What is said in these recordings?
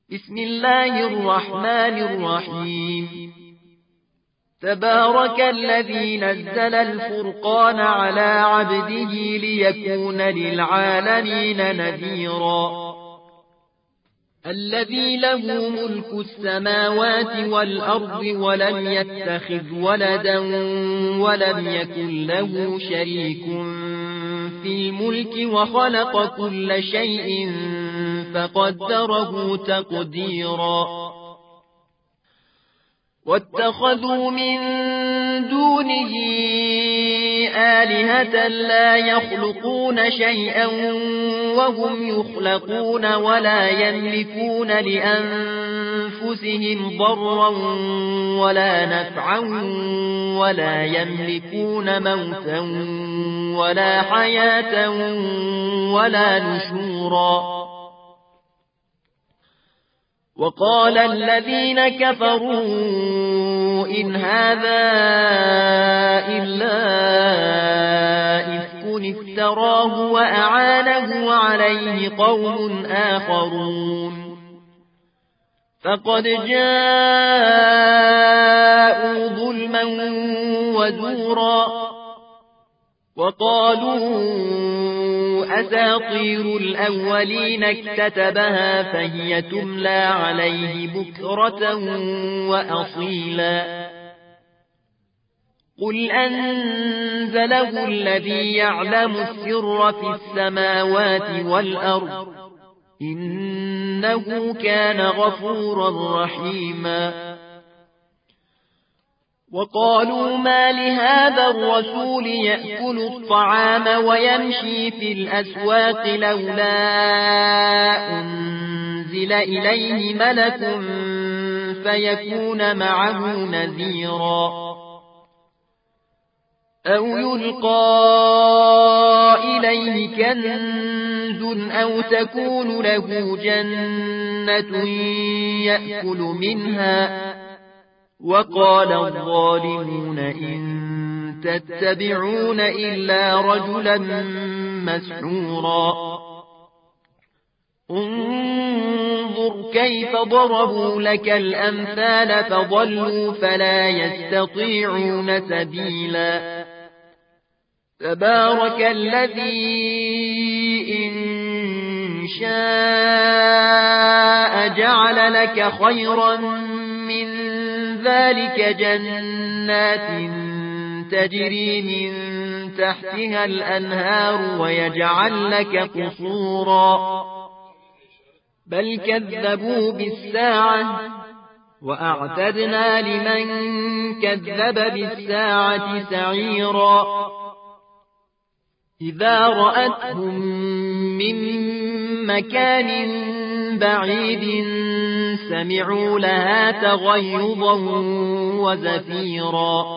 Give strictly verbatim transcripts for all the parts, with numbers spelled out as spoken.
بسم الله الرحمن الرحيم. تبارك الذي نزل الفرقان على عبده ليكون للعالمين نذيرا. الذي له ملك السماوات والأرض ولم يتخذ ولدا ولم يكن له شريك في الملك وخلق كل شيء فقدره تقديرا. واتخذوا من دونه آلهة لا يخلقون شيئا وهم يخلقون ولا يملكون لأنفسهم ضرا ولا نفعا ولا يملكون موتا ولا حياة ولا نشورا. وقال الذين كفروا إن هذا إلا إفك افتراه وأعانه عليه قوم آخرون فقد جاءوا ظلما وزورا. وقالوا أساطير الأولين اكتتبها فهي تملى عليه بكرة وأصيلا. قل أنزله الذي يعلم السر في السماوات والأرض إنه كان غفورا رحيما. وقالوا ما لهذا الرسول يأكل الطعام ويمشي في الأسواق لولا أنزل إليه ملك فيكون معه نذيرا أو يلقى إليه كنز أو تكون له جنة يأكل منها. وقال الظالمون إن تتبعون إلا رجلا مسحورا. انظر كيف ضربوا لك الأمثال فضلوا فلا يستطيعون سبيلا. تبارك الذي إن شاء جعل لك خيرا من ذلك جنات تجري من تحتها الأنهار ويجعل لك قصورا بل كذبوا بالساعة وأعتدنا لمن كذب بالساعة سعيرا. إذا رأتهم من مكان بعيد سمعوا لها تغيظا وزفيرا.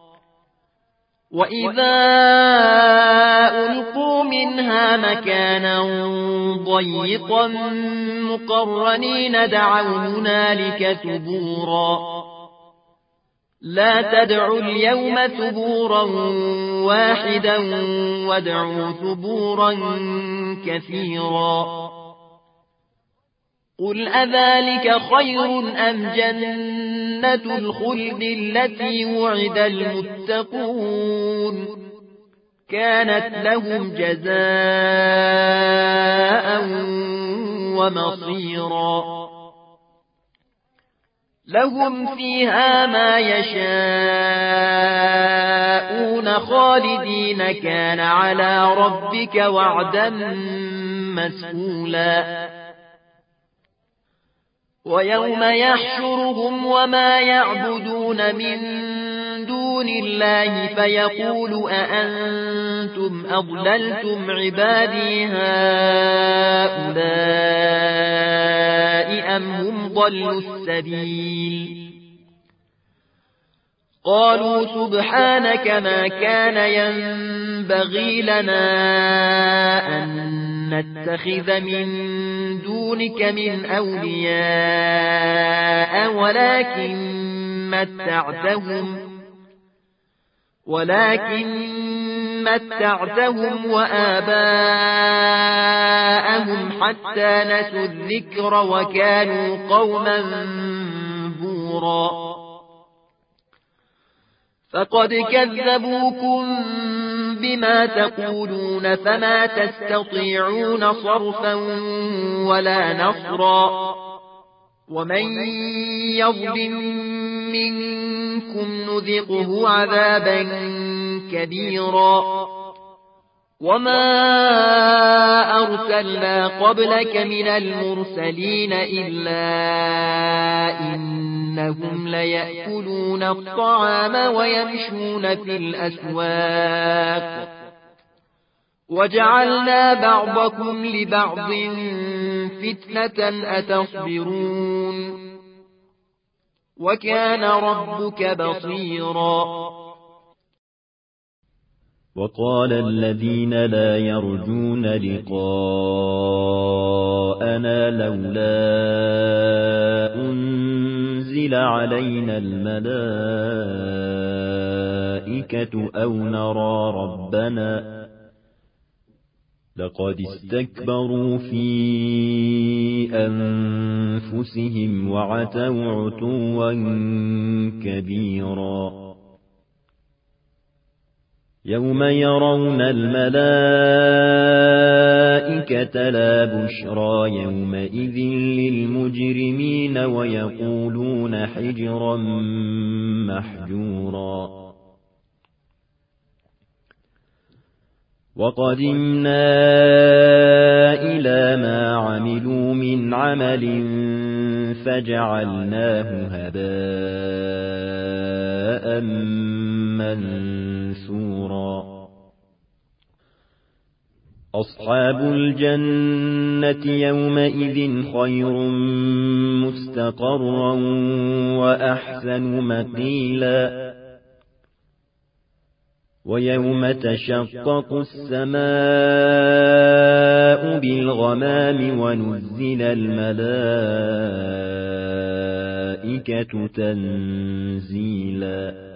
وإذا ألقوا منها مكانا ضيقا مقرنين دعوا هنالك ثبورا. لا تدعوا اليوم ثبورا واحدا وادعوا ثبورا كثيرا. قل أذلك خير أم جنة الخلد التي وعد المتقون كانت لهم جزاء ومصيرا. لهم فيها ما يشاءون خالدين كان على ربك وعدا مسئولا. ويوم يحشرهم وما يعبدون من دون الله فيقول أأنتم أضللتم عبادي هؤلاء أم هم ضلوا السبيل. قالوا سبحانك ما كان ينبغي لنا أن نتخذ من دونك من أولياء ولكن متعتهم ولكن متعتهم وآباءهم حتى نسوا الذكر وكانوا قوما بورا فقد كذبوكم بما تقولون فما تستطيعون صرفا ولا نصرا ومن يظلم منكم نذقه عذابا كبيرا وما أرسلنا قبلك من المرسلين إلا إنهم ليأكلون الطعام ويمشون في الأسواق وجعلنا بعضكم لبعض فتنة أتصبرون وكان ربك بصيرا وقال الذين لا يرجون لقاءنا لولا أنزل علينا الملائكة أو نرى ربنا لقد استكبروا في أنفسهم وعتوا عتوا كبيرا يوم يرون الملائكة لا بشرى يومئذ للمجرمين ويقولون حجرا محجورا وقدمنا إلى ما عملوا من عمل فجعلناه هباء منثورا أصحاب الجنة يومئذ خير مستقرا وأحسن مقيلا ويوم تشقق السماء بالغمام ونزل الملائكة تنزيلا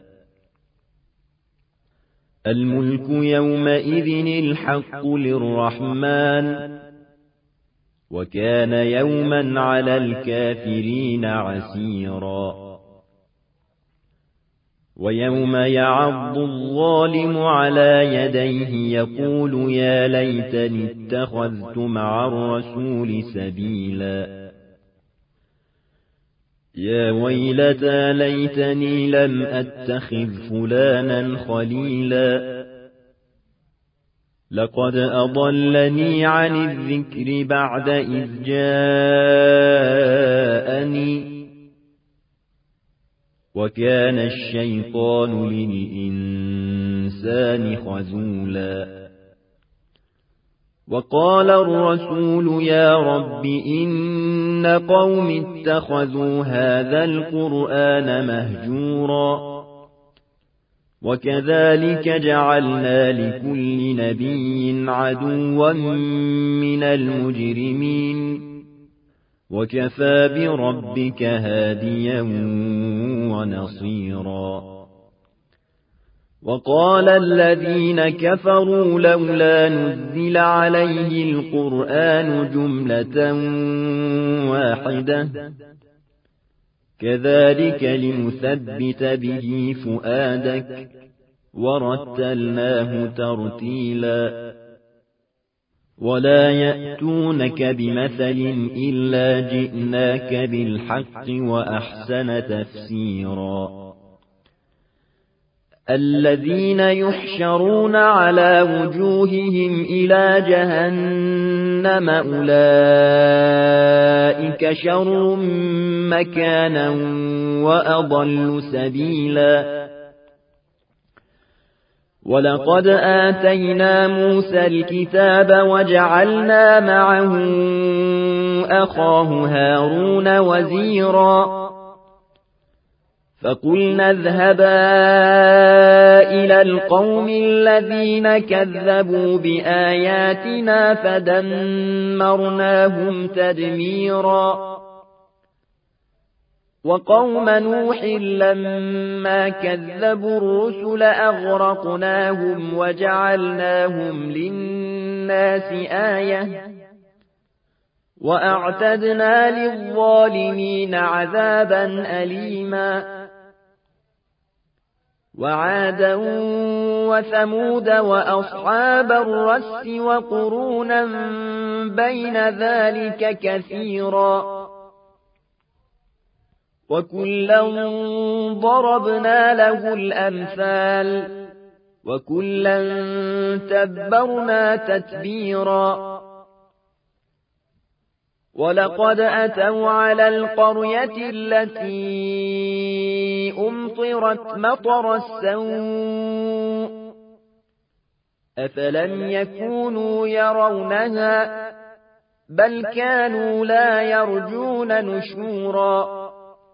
الملك يومئذ الحق للرحمن وكان يوما على الكافرين عسيرا ويوم يعض الظالم على يديه يقول يا ليتني اتخذت مع الرسول سبيلا يا ويلتى ليتني لم أتخذ فلانا خليلا لقد أضلني عن الذكر بعد إذ جاءني وكان الشيطان للإنسان خذولا وقال الرسول يا رب إن قوم اتخذوا هذا القرآن مهجورا وكذلك جعلنا لكل نبي عدوا من المجرمين وكفى بربك هاديا ونصيرا وقال الذين كفروا لولا نزل عليه القرآن جملة واحدة كذلك لنثبت به فؤادك ورتلناه ترتيلا ولا يأتونك بمثل إلا جئناك بالحق وأحسن تفسيرا الذين يحشرون على وجوههم إلى جهنم أولئك شر مكانا وأضل سبيلا ولقد آتينا موسى الكتاب وجعلنا معه أخاه هارون وزيرا فقلنا اذهبا إلى القوم الذين كذبوا بآياتنا فدمرناهم تدميرا وقوم نوح لما كذبوا الرسل أغرقناهم وجعلناهم للناس آية وأعتدنا للظالمين عذابا أليما وعادا وثمود وأصحاب الرس وقرونا بين ذلك كثيرا وكلا ضربنا له الأمثال وكلا تبرنا تتبيرا ولقد أتوا على القرية التي أمطرت مطر السوء أفلم يكونوا يرونها بل كانوا لا يرجون نشورا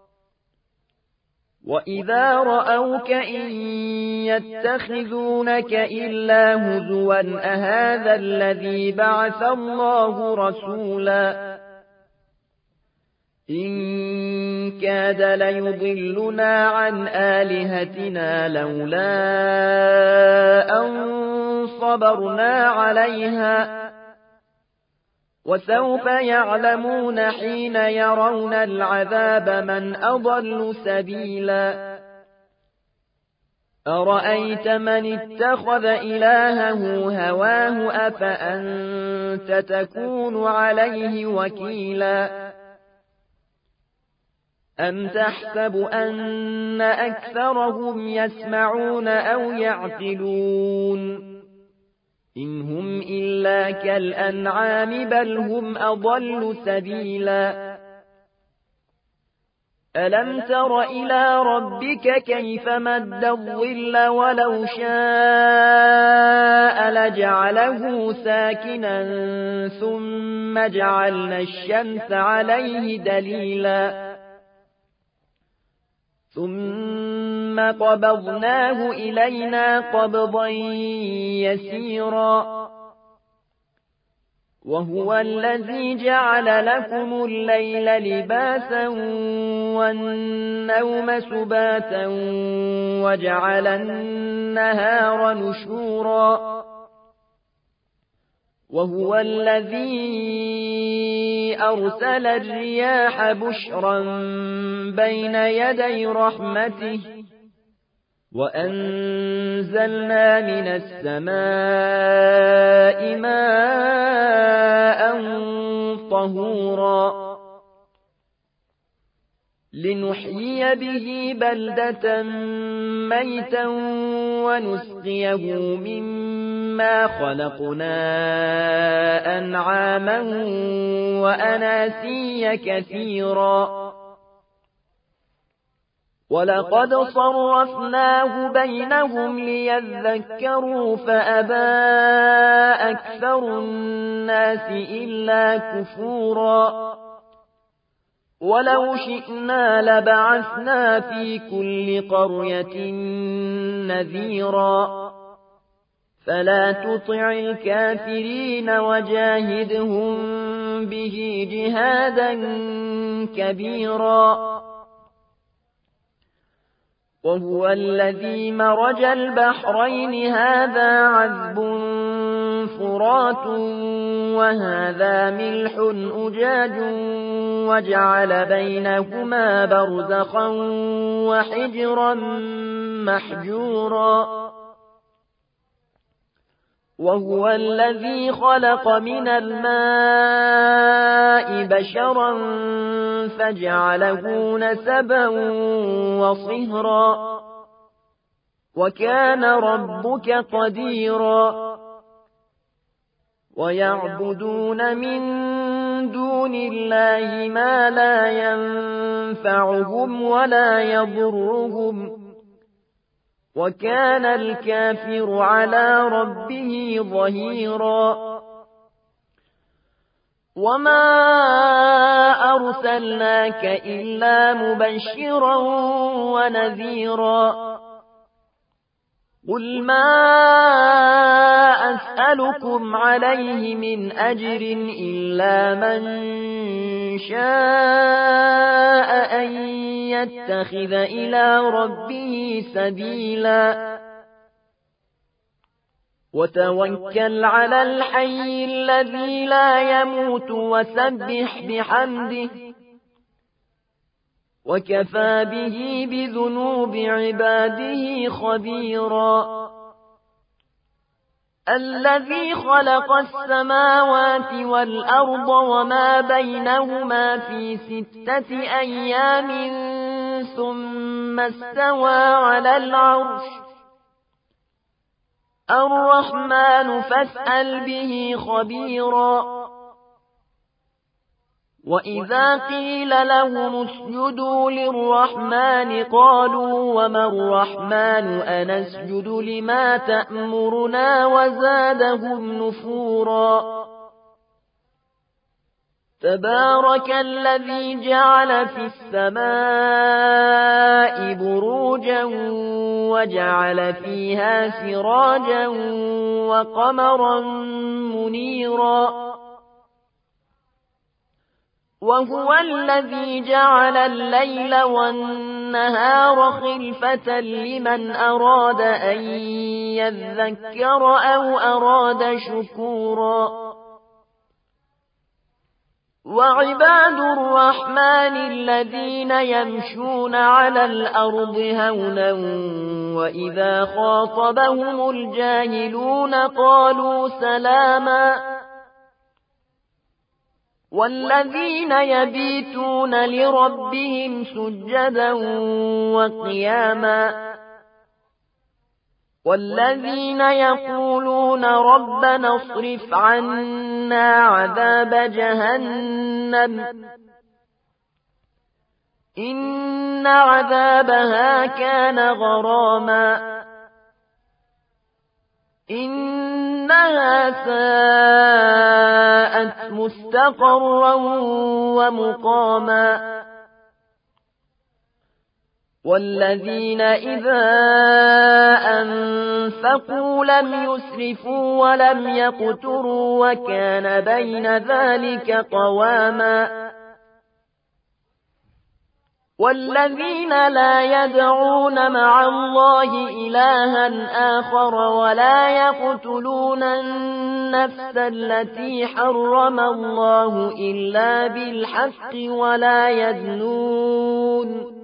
وإذا رأوك إن يتخذونك إلا هزوا أهذا الذي بعث الله رسولا إن كاد ليضلنا عن آلهتنا لولا أن صبرنا عليها وسوف يعلمون حين يرون العذاب من أضل سبيلا أرأيت من اتخذ إلهه هواه أفأنت تكون عليه وكيلا أم تحسب أن أكثرهم يسمعون أو يعقلون إن هم إلا كالأنعام بل هم أضل سبيلا ألم تر إلى ربك كيف مد الظل ولو شاء لجعله ساكنا ثم جعلنا الشمس عليه دليلا ثم قبضناه إلينا قبضا يسيرا وهو الذي جعل لكم الليل لباسا والنوم سباتا وجعل النهار نشورا وهو الذي أرسل الرياح بشرا بين يدي رحمته وأنزلنا من السماء ماء طهورا لنحيي به بلدة ميتا ونسقيه مما خلقنا أنعاما وأناسيا كثيرا ولقد صرفناه بينهم ليذكروا فأبى أكثر الناس إلا كفورا ولو شئنا لبعثنا في كل قرية نذيرا فلا تطع الكافرين وجاهدهم به جهادا كبيرا وهو الذي مرج البحرين هذا عذب فرات وهذا ملح أجاج وجعل بينهما برزخا وحجرا محجورا وهو الذي خلق من الماء بشرا فجعله نسبا وصهرا وكان ربك قديرا ويعبدون من دون الله ما لا ينفعهم ولا يضرهم وكان الكافر على ربه ظهيرا وما أرسلناك إلا مبشرا ونذيرا قل ما أسألكم عليه من أجر إلا من شاء أن يتخذ إلى ربه سبيلا وتوكل على الحي الذي لا يموت وسبح بحمده وكفى به بذنوب عباده خبيرا الذي خلق السماوات والأرض وما بينهما في ستة أيام ثم استوى على العرش الرحمن فاسأل به خبيرا وإذا قيل لهم اسجدوا للرحمن قالوا وما الرحمن أنسجد لما تأمرنا وزادهم نفورا تبارك الذي جعل في السماء بروجا وجعل فيها سراجا وقمرا منيرا وهو الذي جعل الليل والنهار خلفة لمن أراد أن يذكر أو أراد شكورا وعباد الرحمن الذين يمشون على الأرض هونا وإذا خاطبهم الجاهلون قالوا سلاما والذين يبيتون لربهم سجدا وقياما والذين يقولون ربنا اصرف عنا عذاب جهنم إن عذابها كان غراما إنها ساءت مستقرا ومقاما والذين إذا أنفقوا لم يسرفوا ولم يقتروا وكان بين ذلك قواما والذين لا يدعون مع الله إلها آخر ولا يقتلون النفس التي حرم الله إلا بالحق ولا يزنون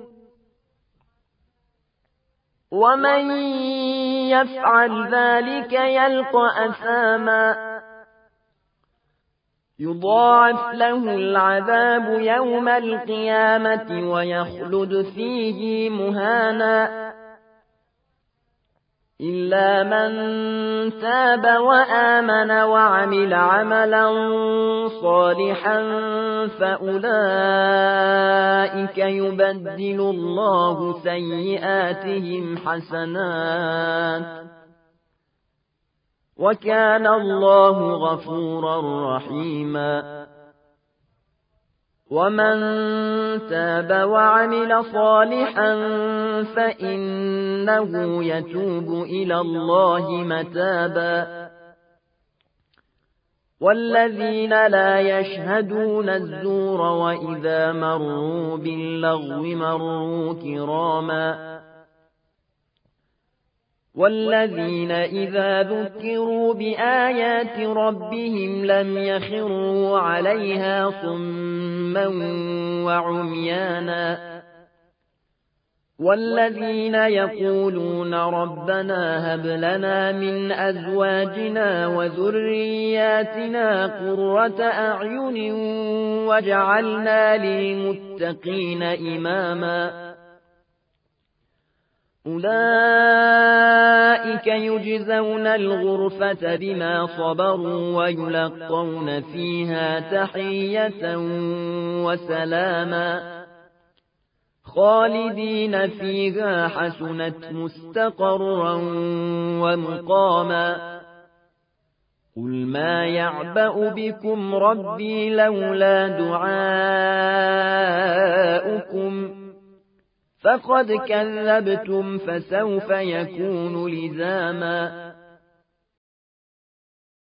ومن يفعل ذلك يلقى أثاما يضاعف له العذاب يوم القيامة ويخلد فيه مهانا إلا من تاب وآمن وعمل عملا صالحا فأولئك يبدل الله سيئاتهم حسنات وكان الله غفورا رحيما ومن تاب وعمل صالحا فإنه يتوب إلى الله متابا والذين لا يشهدون الزور وإذا مروا باللغو مروا كراما والذين إذا ذكروا بآيات ربهم لم يخروا عليها صما وعميانا والذين يقولون ربنا هب لنا من أزواجنا وذرياتنا قرة أعين واجعلنا للمتقين إماما أولئك يجزون الغرفة بما صبروا ويلقون فيها تحية وسلاما خالدين فيها حسنت مستقرا ومقاما قل ما يعبأ بكم ربي لولا دعاؤكم فقد كذبتم فسوف يكون لزاما